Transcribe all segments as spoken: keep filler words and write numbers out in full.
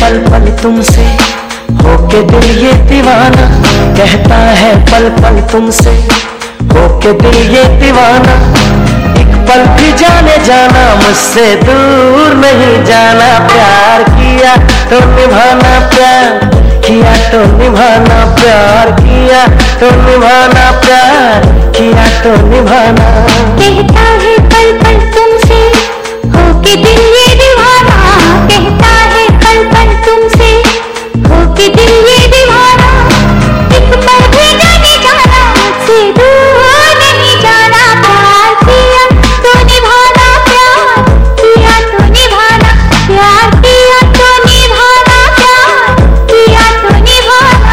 पल पल तुमसे, होके दिल ये दीवाना। कहता है पल पल तुमसे, होके दिल ये दीवाना। एक पल भी जाने जाना, मुझसे दूर नहीं जाना। प्यार किया तो निभाना, प्यार किया तो निभाना। प्यार किया तो निभाना, प्यार किया तो निभाना। कहता है पल पल तुमसे, होके दिल ये दीवाना। कहता है पल पल तुमसे, होके दिल ये दीवाना। एक पल भी जाने जाना, मुझसे दूर नहीं जाना। प्यार किया तो निभाना, प्यार किया तो निभाना। प्यार किया तो निभाना, प्यार किया तो निभाना।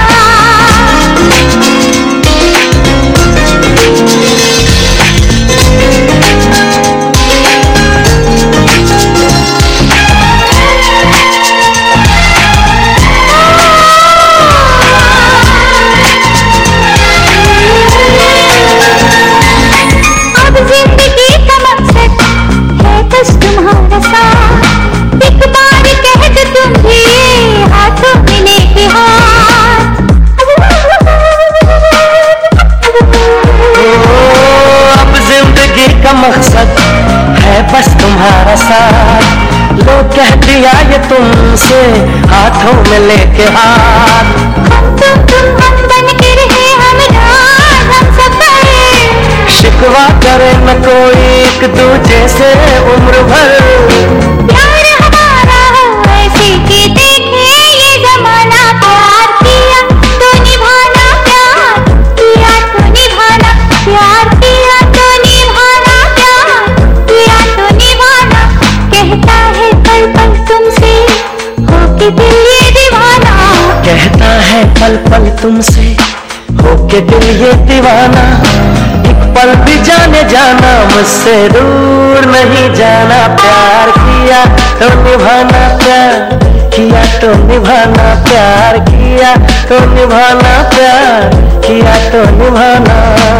मकसद है बस तुम्हारा साथ। लो कह दिया ये तुमसे, हाथों में लेके हाथ। हम तो तुम हम बन के रहे, हम राज हम सफर। शिकवा करे न कोई एक दूजे से उम्र भर। प्यार हमारा हो ऐसे कि देखे ये जमाना। प्यार किया तो निभाना, प्यार किया तो निभाना। प्यार किया तो निभाना, प्यार किया तो निभाना। कहता है पल पल तुमसे, होके दिल ये दीवाना। कहता है पल पल तुमसे, होके दिल ये दीवाना। एक पल भी जाने जाना, मुझसे दूर नहीं जाना। प्यार किया तो निभाना, प्यार किया तो निभाना। प्यार किया तो निभाना, प्यार किया तो निभाना।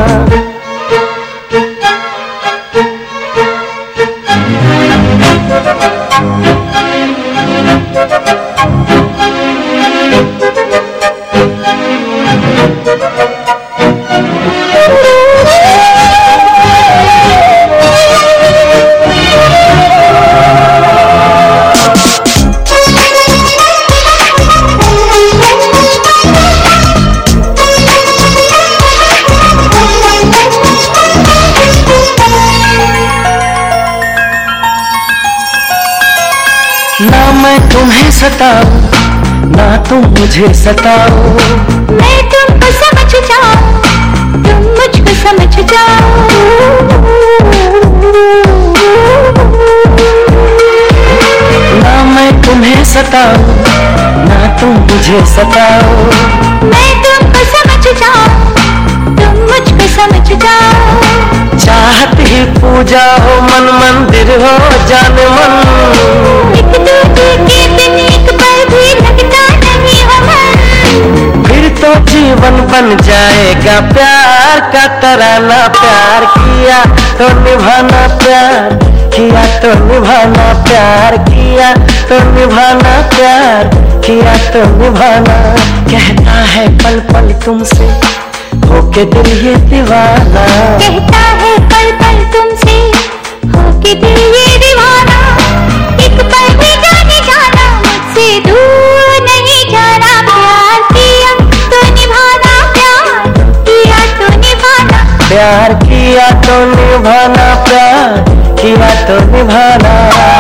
ना मैं तुम्हें सताऊं, ना तुम मुझे सताओ। मैं तुमको समझ जाऊं, तुम मुझको समझ जाओ। ना मैं तुम्हें सताऊं, ना तुम मुझे सताओ। मैं तुमको समझ जाऊं, तुम मुझको समझ जाओ। चाहत ही पूजा हो, मन मंदिर हो, जान मन। एक दूजे के बिन एक पल भी लगता नहीं हो मन। फिर तो जीवन बन जाएगा प्यार का तराना। प्यार किया तो निभाना, प्यार किया तो निभाना। प्यार किया तो निभाना, प्यार किया तो निभाना। कहता है पल पल तुमसे, होके दिल ये दीवाना। कहता है पल पल तुमसे, होके दिल ये दीवाना। एक पल भी जाने जाना, मुझसे दूर नहीं जाना। प्यार किया तो निभाना, प्यार किया तो निभाना। प्यार किया तो निभाना, प्यार किया तो निभाना।